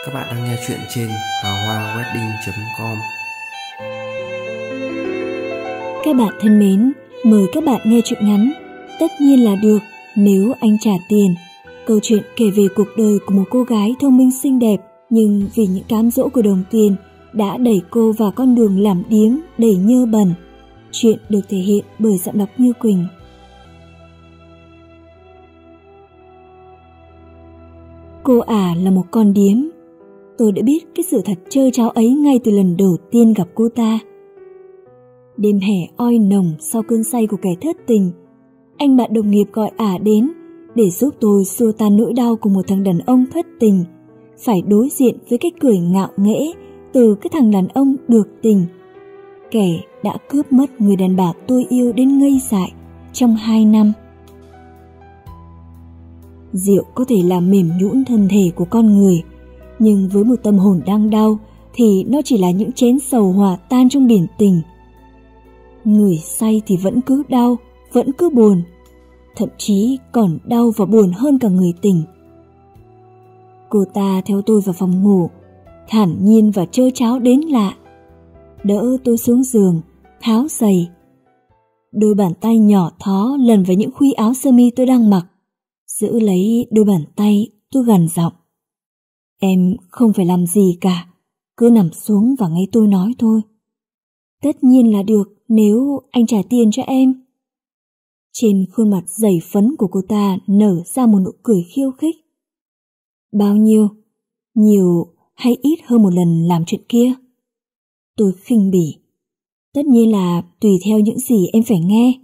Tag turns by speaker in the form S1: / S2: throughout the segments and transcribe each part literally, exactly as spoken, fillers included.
S1: Các bạn đang nghe chuyện trên hào hoa wedding chấm com.
S2: Các bạn thân mến, mời các bạn nghe chuyện ngắn Tất nhiên là được nếu anh trả tiền. Câu chuyện kể về cuộc đời của một cô gái thông minh xinh đẹp, nhưng vì những cám dỗ của đồng tiền đã đẩy cô vào con đường làm điếm đầy nhơ bẩn. Chuyện được thể hiện bởi giọng đọc Như Quỳnh. Cô ả là một con điếm. Tôi đã biết cái sự thật trơ tráo ấy ngay từ lần đầu tiên gặp cô ta. Đêm hè oi nồng sau cơn say của kẻ thất tình, anh bạn đồng nghiệp gọi ả đến để giúp tôi xua tan nỗi đau của một thằng đàn ông thất tình, phải đối diện với cái cười ngạo nghễ từ cái thằng đàn ông được tình, kẻ đã cướp mất người đàn bà tôi yêu đến ngây dại trong hai năm. Rượu có thể làm mềm nhũn thân thể của con người, nhưng với một tâm hồn đang đau thì nó chỉ là những chén sầu hòa tan trong biển tình. Người say thì vẫn cứ đau, vẫn cứ buồn, thậm chí còn đau và buồn hơn cả người tình. Cô ta theo tôi vào phòng ngủ, thản nhiên và trơ tráo đến lạ. Đỡ tôi xuống giường, tháo giày. Đôi bàn tay nhỏ thó lần vào những khuy áo sơ mi tôi đang mặc. Giữ lấy đôi bàn tay, tôi gằn giọng: "Em không phải làm gì cả, cứ nằm xuống và nghe tôi nói thôi." "Tất nhiên là được nếu anh trả tiền cho em." Trên khuôn mặt dày phấn của cô ta nở ra một nụ cười khiêu khích. "Bao nhiêu? Nhiều hay ít hơn một lần làm chuyện kia?" Tôi khinh bỉ: "Tất nhiên là tùy theo những gì em phải nghe."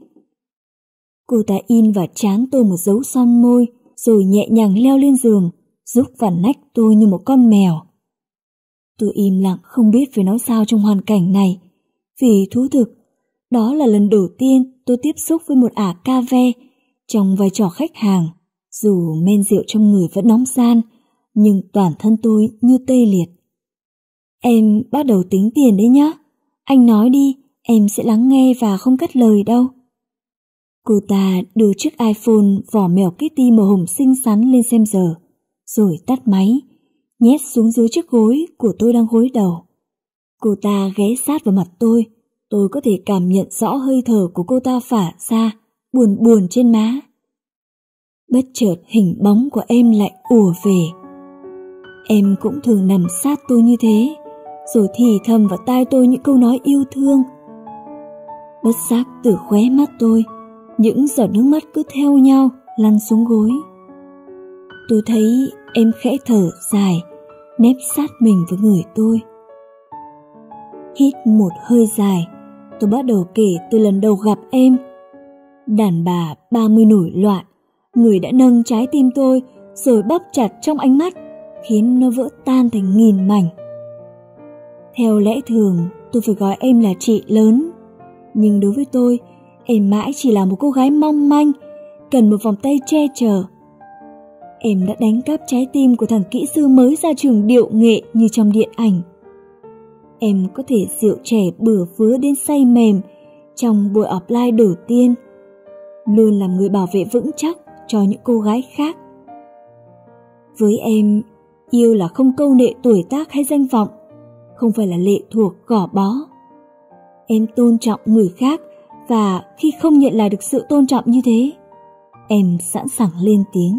S2: Cô ta in vào trán tôi một dấu son môi, rồi nhẹ nhàng leo lên giường, rúc vào nách tôi như một con mèo. Tôi im lặng không biết phải nói sao trong hoàn cảnh này, vì thú thực, đó là lần đầu tiên tôi tiếp xúc với một ả ca ve trong vai trò khách hàng. Dù men rượu trong người vẫn nóng ran, nhưng toàn thân tôi như tê liệt. "Em bắt đầu tính tiền đấy nhá. Anh nói đi, em sẽ lắng nghe và không cắt lời đâu." Cô ta đưa chiếc iPhone vỏ mèo Kitty màu hồng xinh xắn lên xem giờ, rồi tắt máy, nhét xuống dưới chiếc gối của tôi đang gối đầu. Cô ta ghé sát vào mặt tôi, tôi có thể cảm nhận rõ hơi thở của cô ta phả ra, buồn buồn trên má. Bất chợt hình bóng của em lại ùa về. Em cũng thường nằm sát tôi như thế, rồi thì thầm vào tai tôi những câu nói yêu thương. Bất giác từ khóe mắt tôi, những giọt nước mắt cứ theo nhau lăn xuống gối. Tôi thấy em khẽ thở dài, nép sát mình với người tôi. Hít một hơi dài, tôi bắt đầu kể từ lần đầu gặp em. Đàn bà ba mươi nổi loạn, người đã nâng trái tim tôi rồi bóp chặt trong ánh mắt, khiến nó vỡ tan thành nghìn mảnh. Theo lẽ thường, tôi phải gọi em là chị lớn, nhưng đối với tôi, em mãi chỉ là một cô gái mong manh, cần một vòng tay che chở. Em đã đánh cắp trái tim của thằng kỹ sư mới ra trường điệu nghệ như trong điện ảnh. Em có thể rượu trẻ bừa vứa đến say mềm trong buổi offline đầu tiên, luôn làm người bảo vệ vững chắc cho những cô gái khác. Với em, yêu là không câu nệ tuổi tác hay danh vọng, không phải là lệ thuộc gò bó. Em tôn trọng người khác, và khi không nhận lại được sự tôn trọng như thế, em sẵn sàng lên tiếng.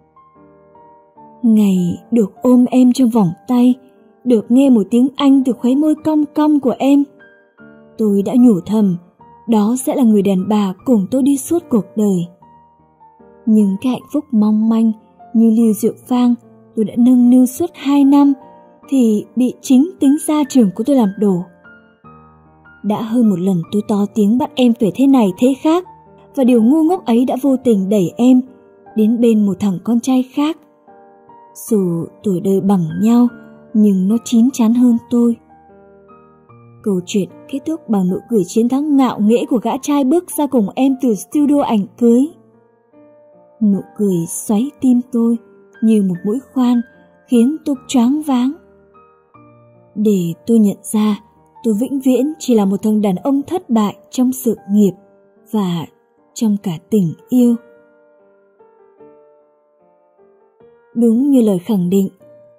S2: Ngày được ôm em trong vòng tay, được nghe một tiếng Anh từ khóe môi cong cong của em, tôi đã nhủ thầm đó sẽ là người đàn bà cùng tôi đi suốt cuộc đời. Nhưng cái hạnh phúc mong manh như ly rượu vang tôi đã nâng niu suốt hai năm thì bị chính tính gia trưởng của tôi làm đổ. Đã hơn một lần tôi to tiếng bắt em phải thế này thế khác, và điều ngu ngốc ấy đã vô tình đẩy em đến bên một thằng con trai khác. Dù tuổi đời bằng nhau, nhưng nó chín chắn hơn tôi. Câu chuyện kết thúc bằng nụ cười chiến thắng ngạo nghễ của gã trai bước ra cùng em từ studio ảnh cưới. Nụ cười xoáy tim tôi như một mũi khoan, khiến tôi choáng váng. Để tôi nhận ra tôi vĩnh viễn chỉ là một thằng đàn ông thất bại trong sự nghiệp và trong cả tình yêu. Đúng như lời khẳng định,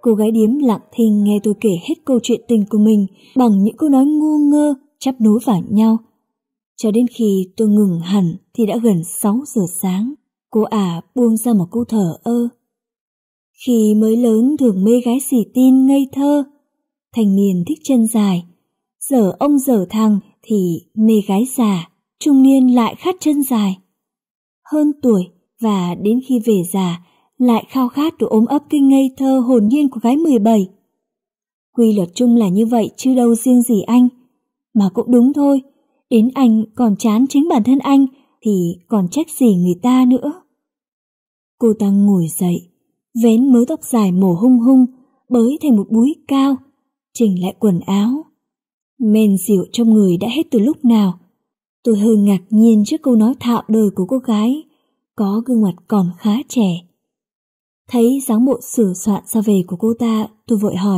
S2: Cô gái điếm lặng thinh nghe tôi kể hết câu chuyện tình của mình bằng những câu nói ngu ngơ chắp nối vào nhau. Cho đến khi tôi ngừng hẳn thì đã gần sáu giờ sáng. Cô ả buông ra một câu thở ơ. Khi mới lớn thường mê gái xì tin ngây thơ, thanh niên thích chân dài. Giờ ông giờ thằng thì mê gái già, trung niên lại khát chân dài. Hơn tuổi và đến khi về già lại khao khát được ôm ấp cái ngây thơ hồn nhiên của gái mười bảy. Quy luật chung là như vậy chứ đâu riêng gì anh. Mà cũng đúng thôi, đến anh còn chán chính bản thân anh thì còn trách gì người ta nữa. Cô ta ngồi dậy, vén mớ tóc dài màu hung hung, bới thành một búi cao, chỉnh lại quần áo. Men rượu trong người đã hết từ lúc nào. Tôi hơi ngạc nhiên trước câu nói thạo đời của cô gái, có gương mặt còn khá trẻ. Thấy dáng bộ sửa soạn ra về của cô ta, tôi vội hỏi.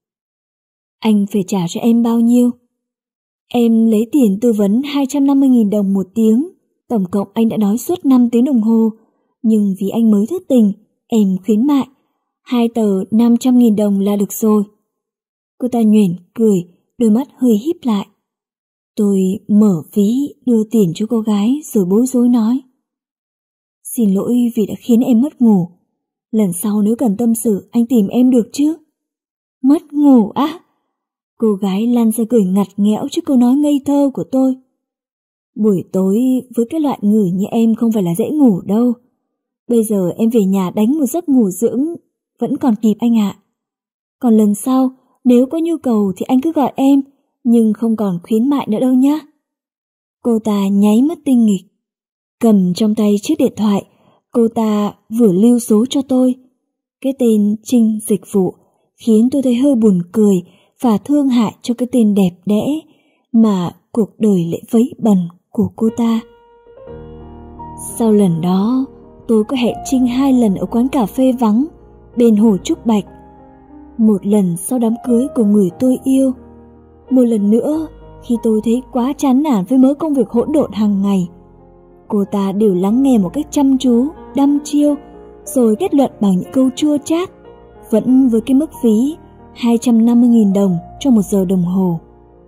S2: Anh phải trả cho em bao nhiêu? Em lấy tiền tư vấn hai trăm năm mươi nghìn đồng một tiếng, tổng cộng anh đã nói suốt năm tiếng đồng hồ, nhưng vì anh mới thất tình, em khuyến mại, hai tờ năm trăm nghìn đồng là được rồi. Cô ta nhoẻn cười, đôi mắt hơi híp lại. Tôi mở ví đưa tiền cho cô gái rồi bối rối nói. Xin lỗi vì đã khiến em mất ngủ. Lần sau nếu cần tâm sự anh tìm em được chứ? Mất ngủ á? À? Cô gái lăn ra cười ngặt nghẽo trước câu nói ngây thơ của tôi. Buổi tối với cái loại người như em không phải là dễ ngủ đâu. Bây giờ em về nhà đánh một giấc ngủ dưỡng vẫn còn kịp anh ạ. Còn lần sau nếu có nhu cầu thì anh cứ gọi em, nhưng không còn khuyến mại nữa đâu nhá. Cô ta nháy mắt tinh nghịch. Cầm trong tay chiếc điện thoại, cô ta vừa lưu số cho tôi. Cái tên Trinh Dịch Vụ khiến tôi thấy hơi buồn cười và thương hại cho cái tên đẹp đẽ mà cuộc đời lại vấy bẩn của cô ta. Sau lần đó, tôi có hẹn Trinh hai lần ở quán cà phê vắng bên hồ Trúc Bạch. Một lần sau đám cưới của người tôi yêu. Một lần nữa khi tôi thấy quá chán nản với mớ công việc hỗn độn hàng ngày. Cô ta đều lắng nghe một cách chăm chú, đăm chiêu, rồi kết luận bằng những câu chua chát, vẫn với cái mức phí hai trăm năm mươi nghìn đồng cho một giờ đồng hồ.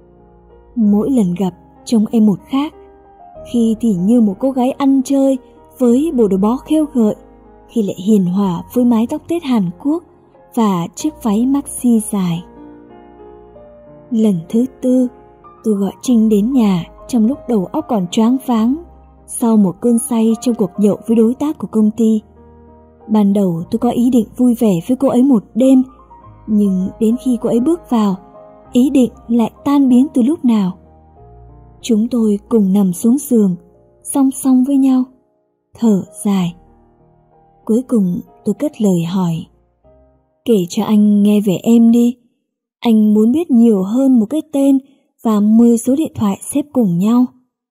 S2: Mỗi lần gặp trông em một khác, khi thì như một cô gái ăn chơi với bộ đồ bó khêu gợi, khi lại hiền hòa với mái tóc tết Hàn Quốc và chiếc váy maxi dài. Lần thứ tư, tôi gọi Trinh đến nhà trong lúc đầu óc còn choáng váng sau một cơn say trong cuộc nhậu với đối tác của công ty. Ban đầu tôi có ý định vui vẻ với cô ấy một đêm, nhưng đến khi cô ấy bước vào, ý định lại tan biến từ lúc nào. Chúng tôi cùng nằm xuống giường, song song với nhau, thở dài. Cuối cùng tôi cất lời hỏi. Kể cho anh nghe về em đi. Anh muốn biết nhiều hơn một cái tên và mười số điện thoại xếp cùng nhau.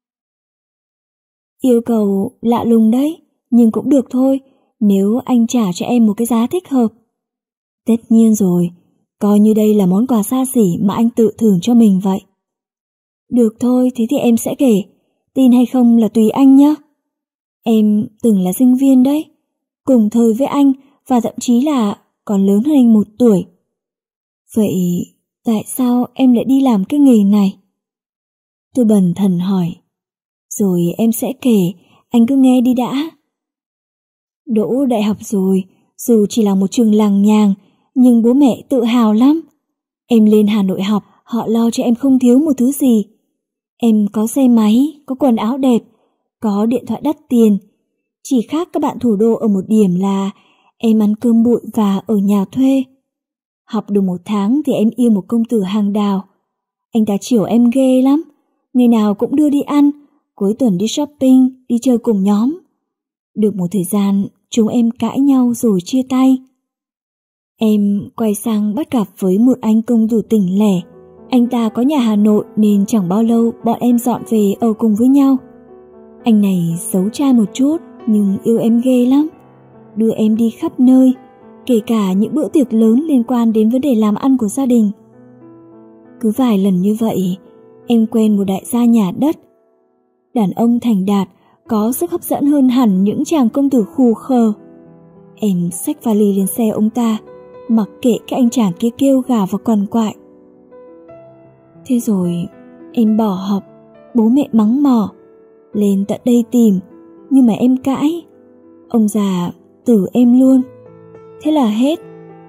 S2: Yêu cầu lạ lùng đấy, nhưng cũng được thôi, nếu anh trả cho em một cái giá thích hợp. Tất nhiên rồi, coi như đây là món quà xa xỉ mà anh tự thưởng cho mình vậy. Được thôi, thế thì em sẽ kể, tin hay không là tùy anh nhé. Em từng là sinh viên đấy, cùng thời với anh và thậm chí là còn lớn hơn anh một tuổi. Vậy tại sao em lại đi làm cái nghề này? Tôi bần thần hỏi. Rồi em sẽ kể, anh cứ nghe đi đã. Đỗ đại học rồi, dù chỉ là một trường làng nhàng, nhưng bố mẹ tự hào lắm. Em lên Hà Nội học, họ lo cho em không thiếu một thứ gì. Em có xe máy, có quần áo đẹp, có điện thoại đắt tiền. Chỉ khác các bạn thủ đô ở một điểm là em ăn cơm bụi và ở nhà thuê. Học được một tháng thì em yêu một công tử hàng đào. Anh ta chiều em ghê lắm, ngày nào cũng đưa đi ăn, cuối tuần đi shopping, đi chơi cùng nhóm. Được một thời gian, chúng em cãi nhau rồi chia tay. Em quay sang bắt gặp với một anh công tử tỉnh lẻ. Anh ta có nhà Hà Nội nên chẳng bao lâu bọn em dọn về ở cùng với nhau. Anh này xấu trai một chút nhưng yêu em ghê lắm, đưa em đi khắp nơi, kể cả những bữa tiệc lớn liên quan đến vấn đề làm ăn của gia đình. Cứ vài lần như vậy, em quen một đại gia nhà đất. Đàn ông thành đạt, có sức hấp dẫn hơn hẳn những chàng công tử khù khờ. Em xách vali lên xe ông ta, mặc kệ các anh chàng kia kêu gào và quằn quại. Thế rồi em bỏ học, bố mẹ mắng mỏ, lên tận đây tìm, nhưng mà em cãi. Ông già tử em luôn. Thế là hết.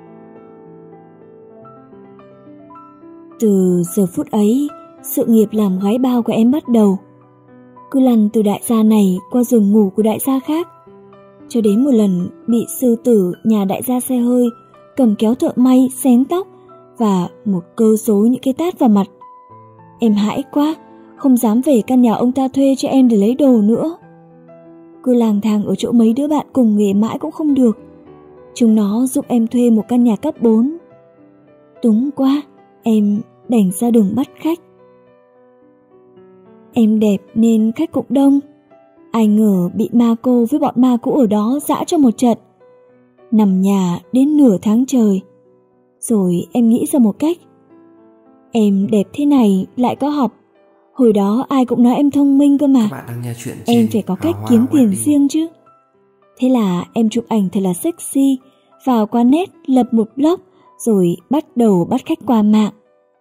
S2: Từ giờ phút ấy, sự nghiệp làm gái bao của em bắt đầu. Cứ lăn từ đại gia này qua giường ngủ của đại gia khác, cho đến một lần bị sư tử nhà đại gia xe hơi cầm kéo thợ may xén tóc và một cơ số những cái tát vào mặt. Em hãi quá, không dám về căn nhà ông ta thuê cho em để lấy đồ nữa. Cứ lang thang ở chỗ mấy đứa bạn cùng nghề mãi cũng không được. Chúng nó giúp em thuê một căn nhà cấp bốn. Túng quá, em đành ra đường bắt khách. Em đẹp nên khách cũng đông. Ai ngờ bị ma cô với bọn ma cũ ở đó dã cho một trận. Nằm nhà đến nửa tháng trời. Rồi em nghĩ ra một cách. Em đẹp thế này lại có học. Hồi đó ai cũng nói em thông minh cơ mà.
S1: Các bạn đang nghe chuyện
S2: em phải có cách kiếm tiền riêng chứ. Thế là em chụp ảnh thật là sexy, vào qua net lập một blog, rồi bắt đầu bắt khách qua mạng.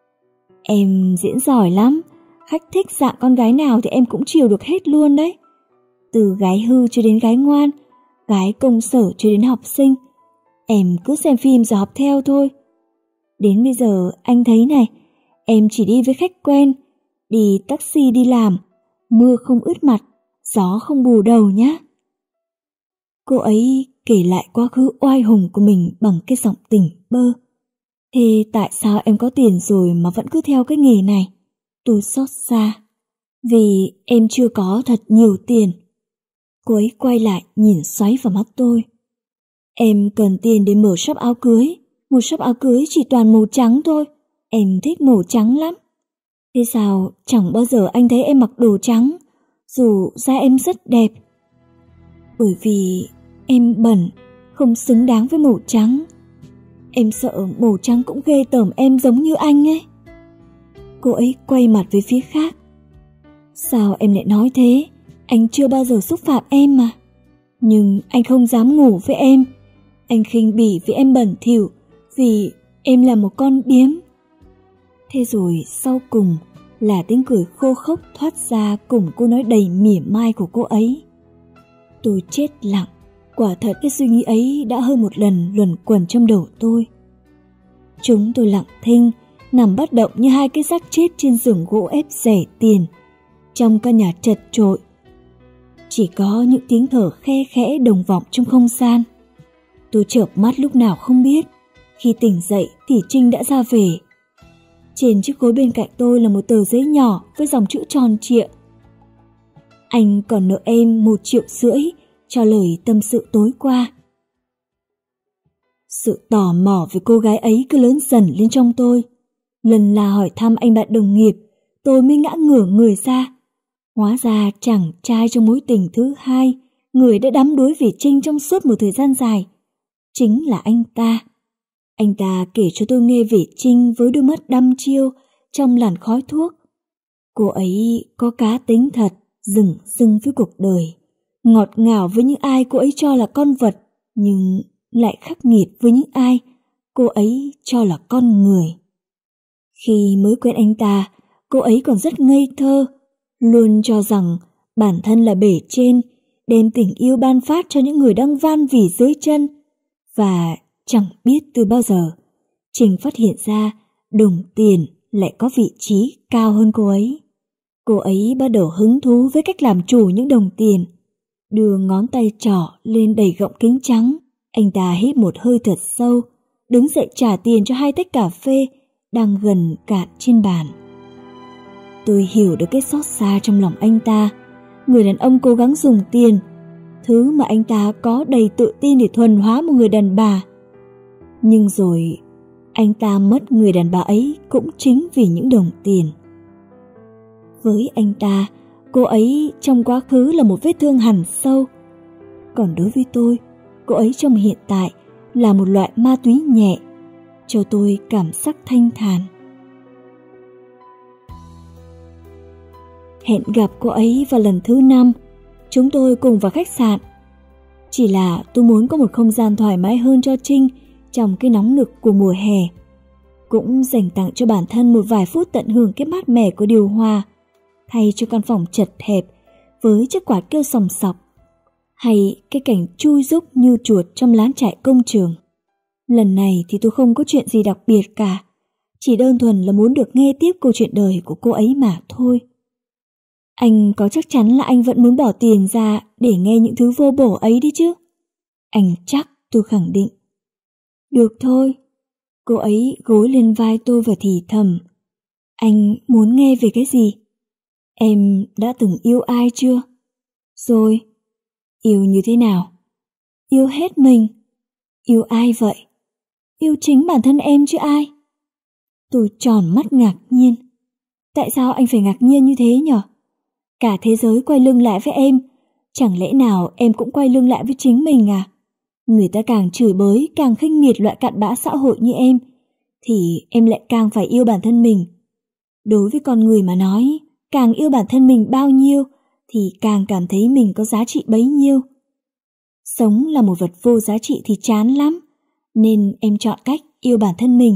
S2: Em diễn giỏi lắm, khách thích dạng con gái nào thì em cũng chiều được hết luôn đấy. Từ gái hư cho đến gái ngoan, gái công sở cho đến học sinh, em cứ xem phim rồi học theo thôi. Đến bây giờ anh thấy này, em chỉ đi với khách quen, đi taxi đi làm, mưa không ướt mặt, gió không bù đầu nhá. Cô ấy kể lại quá khứ oai hùng của mình bằng cái giọng tỉnh bơ. Thế tại sao em có tiền rồi mà vẫn cứ theo cái nghề này? Tôi xót xa. Vì em chưa có thật nhiều tiền. Cô ấy quay lại nhìn xoáy vào mắt tôi. Em cần tiền để mở shop áo cưới. Một shop áo cưới chỉ toàn màu trắng thôi. Em thích màu trắng lắm. Thế sao chẳng bao giờ anh thấy em mặc đồ trắng, dù da em rất đẹp? Bởi vì em bẩn, không xứng đáng với màu trắng. Em sợ màu trắng cũng ghê tởm em giống như anh ấy. Cô ấy quay mặt về phía khác. Sao em lại nói thế? Anh chưa bao giờ xúc phạm em mà. Nhưng anh không dám ngủ với em. Anh khinh bỉ vì em bẩn thỉu, vì em là một con điếm. Thế rồi sau cùng là tiếng cười khô khốc thoát ra cùng câu nói đầy mỉa mai của cô ấy. Tôi chết lặng. Quả thật cái suy nghĩ ấy đã hơn một lần luẩn quẩn trong đầu tôi. Chúng tôi lặng thinh, nằm bất động như hai cái xác chết trên giường gỗ ép rẻ tiền, trong căn nhà chật chội. Chỉ có những tiếng thở khe khẽ đồng vọng trong không gian. Tôi chợp mắt lúc nào không biết. Khi tỉnh dậy thì Trinh đã ra về. Trên chiếc gối bên cạnh tôi là một tờ giấy nhỏ với dòng chữ tròn trịa. Anh còn nợ em một triệu rưỡi cho lời tâm sự tối qua. Sự tò mò về cô gái ấy cứ lớn dần lên trong tôi. Lần là hỏi thăm anh bạn đồng nghiệp, tôi mới ngã ngửa người ra. Hóa ra chàng trai trong mối tình thứ hai, người đã đắm đuối về Trinh trong suốt một thời gian dài, chính là anh ta. Anh ta kể cho tôi nghe về Trinh với đôi mắt đăm chiêu trong làn khói thuốc. Cô ấy có cá tính thật, dửng dưng với cuộc đời, ngọt ngào với những ai cô ấy cho là con vật, nhưng lại khắc nghiệt với những ai cô ấy cho là con người. Khi mới quen anh ta, cô ấy còn rất ngây thơ, luôn cho rằng bản thân là bề trên, đem tình yêu ban phát cho những người đang van vỉ dưới chân. Và chẳng biết từ bao giờ, Trinh phát hiện ra đồng tiền lại có vị trí cao hơn cô ấy. Cô ấy bắt đầu hứng thú với cách làm chủ những đồng tiền. Đưa ngón tay trỏ lên đầy gọng kính trắng, anh ta hít một hơi thật sâu, đứng dậy trả tiền cho hai tách cà phê đang gần cạn trên bàn. Tôi hiểu được cái xót xa trong lòng anh ta. Người đàn ông cố gắng dùng tiền, thứ mà anh ta có đầy tự tin để thuần hóa một người đàn bà. Nhưng rồi anh ta mất người đàn bà ấy cũng chính vì những đồng tiền. Với anh ta, cô ấy trong quá khứ là một vết thương hằn sâu. Còn đối với tôi, cô ấy trong hiện tại là một loại ma túy nhẹ, cho tôi cảm giác thanh thản. Hẹn gặp cô ấy vào lần thứ năm, chúng tôi cùng vào khách sạn. Chỉ là tôi muốn có một không gian thoải mái hơn cho Trinh trong cái nóng nực của mùa hè. Cũng dành tặng cho bản thân một vài phút tận hưởng cái mát mẻ của điều hòa, thay cho căn phòng chật hẹp với chiếc quạt kêu sòng sọc, hay cái cảnh chui rúc như chuột trong lán trại công trường. Lần này thì tôi không có chuyện gì đặc biệt cả, chỉ đơn thuần là muốn được nghe tiếp câu chuyện đời của cô ấy mà thôi. Anh có chắc chắn là anh vẫn muốn bỏ tiền ra để nghe những thứ vô bổ ấy đi chứ? Anh chắc, tôi khẳng định. Được thôi. Cô ấy gối lên vai tôi và thì thầm. Anh muốn nghe về cái gì? Em đã từng yêu ai chưa? Rồi. Yêu như thế nào? Yêu hết mình. Yêu ai vậy? Yêu chính bản thân em chứ ai? Tôi tròn mắt ngạc nhiên. Tại sao anh phải ngạc nhiên như thế nhở? Cả thế giới quay lưng lại với em, chẳng lẽ nào em cũng quay lưng lại với chính mình à? Người ta càng chửi bới, càng khinh miệt loại cặn bã xã hội như em, thì em lại càng phải yêu bản thân mình. Đối với con người mà nói, càng yêu bản thân mình bao nhiêu, thì càng cảm thấy mình có giá trị bấy nhiêu. Sống là một vật vô giá trị thì chán lắm, nên em chọn cách yêu bản thân mình.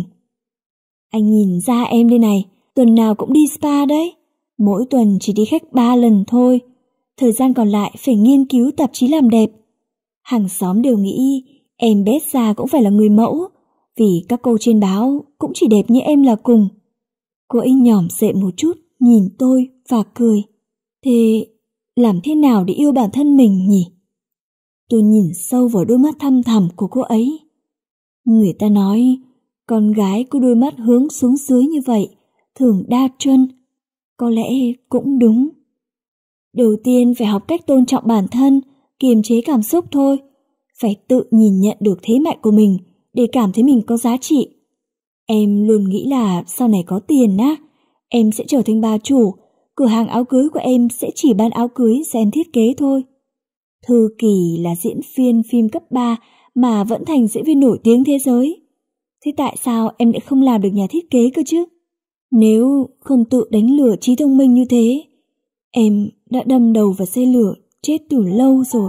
S2: Anh nhìn ra em đây này, tuần nào cũng đi spa đấy. Mỗi tuần chỉ đi khách ba lần thôi, thời gian còn lại phải nghiên cứu tạp chí làm đẹp. Hàng xóm đều nghĩ em bét ra cũng phải là người mẫu, vì các cô trên báo cũng chỉ đẹp như em là cùng. Cô ấy nhỏm dậy một chút, nhìn tôi và cười. Thế làm thế nào để yêu bản thân mình nhỉ? Tôi nhìn sâu vào đôi mắt thăm thẳm của cô ấy. Người ta nói, con gái có đôi mắt hướng xuống dưới như vậy, thường đa chân. Có lẽ cũng đúng. Đầu tiên phải học cách tôn trọng bản thân, kiềm chế cảm xúc thôi. Phải tự nhìn nhận được thế mạnh của mình để cảm thấy mình có giá trị. Em luôn nghĩ là sau này có tiền á, em sẽ trở thành bà chủ, cửa hàng áo cưới của em sẽ chỉ bán áo cưới do em thiết kế thôi. Thư Kỳ là diễn viên phim cấp ba mà vẫn thành diễn viên nổi tiếng thế giới. Thế tại sao em lại không làm được nhà thiết kế cơ chứ? Nếu không tự đánh lừa trí thông minh như thế, em đã đâm đầu vào xe lửa chết từ lâu rồi.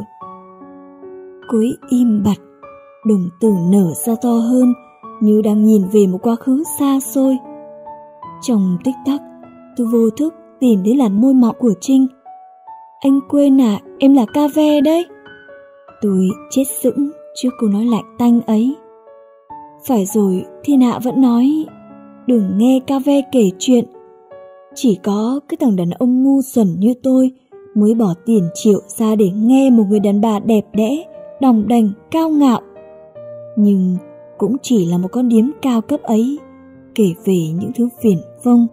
S2: Cô ấy im bặt, đồng tử nở ra to hơn, như đang nhìn về một quá khứ xa xôi. Trong tích tắc, tôi vô thức tìm đến làn môi mọng của Trinh. Anh quên à, em là ca ve đấy. Tôi chết sững trước câu nói lạnh tanh ấy. Phải rồi, thiên hạ vẫn nói đừng nghe ca ve kể chuyện. Chỉ có cái thằng đàn ông ngu xuẩn như tôi mới bỏ tiền triệu ra để nghe một người đàn bà đẹp đẽ, đòng đành, cao ngạo. Nhưng cũng chỉ là một con điếm cao cấp ấy kể về những thứ viển vông.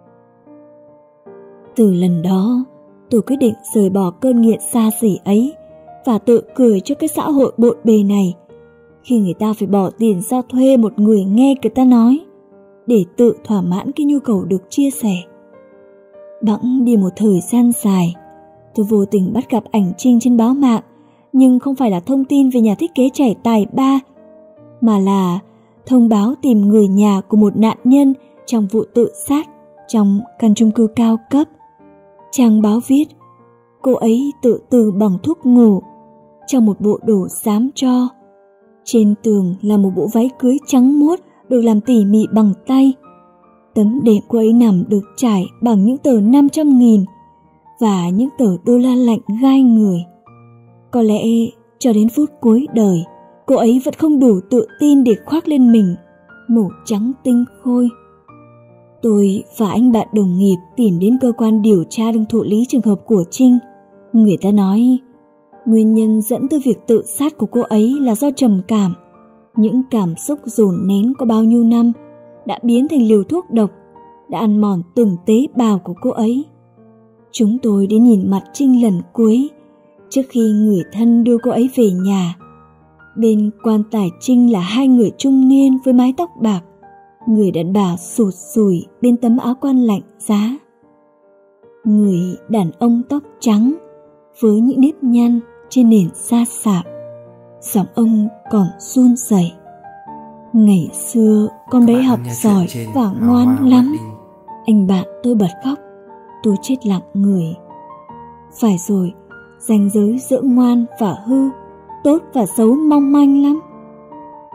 S2: Từ lần đó, tôi quyết định rời bỏ cơn nghiện xa xỉ ấy và tự cười cho cái xã hội bộn bề này khi người ta phải bỏ tiền ra thuê một người nghe người ta nói để tự thỏa mãn cái nhu cầu được chia sẻ. Bẵng đi một thời gian dài, tôi vô tình bắt gặp ảnh Trinh trên báo mạng, nhưng không phải là thông tin về nhà thiết kế trẻ tài ba, mà là thông báo tìm người nhà của một nạn nhân trong vụ tự sát trong căn chung cư cao cấp. Trang báo viết, cô ấy tự tử bằng thuốc ngủ trong một bộ đồ xám tro. Trên tường là một bộ váy cưới trắng muốt được làm tỉ mỉ bằng tay. Tấm đệm cô ấy nằm được trải bằng những tờ năm trăm nghìn và những tờ đô la lạnh gai người. Có lẽ cho đến phút cuối đời, cô ấy vẫn không đủ tự tin để khoác lên mình màu trắng tinh khôi. Tôi và anh bạn đồng nghiệp tìm đến cơ quan điều tra đang thụ lý trường hợp của Trinh. Người ta nói nguyên nhân dẫn tới việc tự sát của cô ấy là do trầm cảm. Những cảm xúc dồn nén có bao nhiêu năm đã biến thành liều thuốc độc, đã ăn mòn từng tế bào của cô ấy. Chúng tôi đến nhìn mặt Trinh lần cuối trước khi người thân đưa cô ấy về nhà. Bên quan tài Trinh là hai người trung niên với mái tóc bạc, người đàn bà sụt sùi bên tấm áo quan lạnh giá. Người đàn ông tóc trắng với những nếp nhăn trên nền da sạm. Giọng ông còn run rẩy. Ngày xưa con bé học giỏi và ngoan lắm. Anh bạn tôi bật khóc. Tôi chết lặng người. Phải rồi, ranh giới giữa ngoan và hư, tốt và xấu mong manh lắm.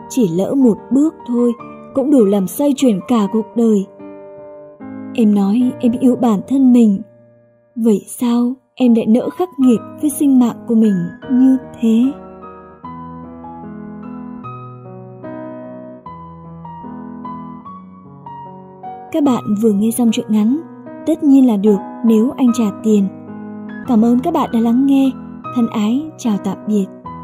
S2: chỉ lỡ một bước thôi cũng đủ làm xoay chuyển cả cuộc đời. Em nói em yêu bản thân mình, vậy sao em lại nỡ khắc nghiệt với sinh mạng của mình như thế? Các bạn vừa nghe xong truyện ngắn Tất nhiên là được nếu anh trả tiền. Cảm ơn các bạn đã lắng nghe. Thân ái chào tạm biệt.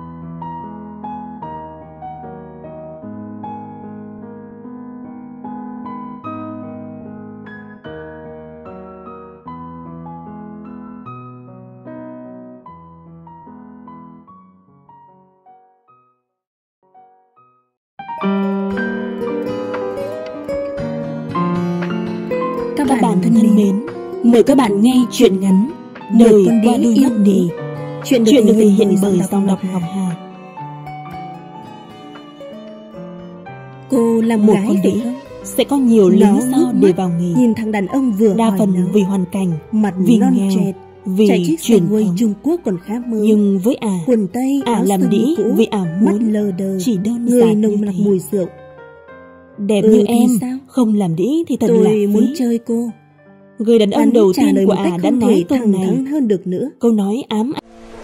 S3: Các bạn thân mến, mời các bạn nghe truyện ngắn Đời qua đôi yêu đề. Chuyện được thực hiện bởi dòng đọc Ngọc Hà.
S4: Cô là một
S3: Gái
S4: con
S3: đĩ
S4: đĩ
S3: sẽ có nhiều lý do để vào nghề.
S4: Nhìn thằng đàn ông vừa
S3: Đa
S4: hỏi
S3: phần
S4: nó,
S3: vì hoàn cảnh,
S4: mặt
S3: vì
S4: non
S3: nghèo,
S4: trẻ,
S3: vì
S4: chạy chiếc
S3: truyền
S4: Segway
S3: thống.
S4: Trung Quốc còn khá mơ.
S3: Nhưng với ả,
S4: quần tây
S3: ả
S4: áo
S3: làm
S4: sơ mi
S3: đĩ
S4: cũ,
S3: vì ả
S4: mắt
S3: muốn
S4: lờ đờ,
S3: chỉ đơn
S4: người
S3: giản như
S4: nồng nặc
S3: thế.
S4: mùi rượu.
S3: Đẹp
S4: Ừ
S3: như
S4: thì
S3: em,
S4: sao?
S3: không làm đĩ thì thật
S4: Tôi
S3: là
S4: muốn
S3: phí.
S4: chơi cô.
S3: Người đàn ông
S4: Hắn
S3: đầu
S4: trả
S3: tiên
S4: lời
S3: của
S4: một cách
S3: ả đã
S4: không
S3: nói
S4: thể
S3: câu
S4: thẳng
S3: này.
S4: thắn hơn được nữa.
S3: Câu nói ám ảnh.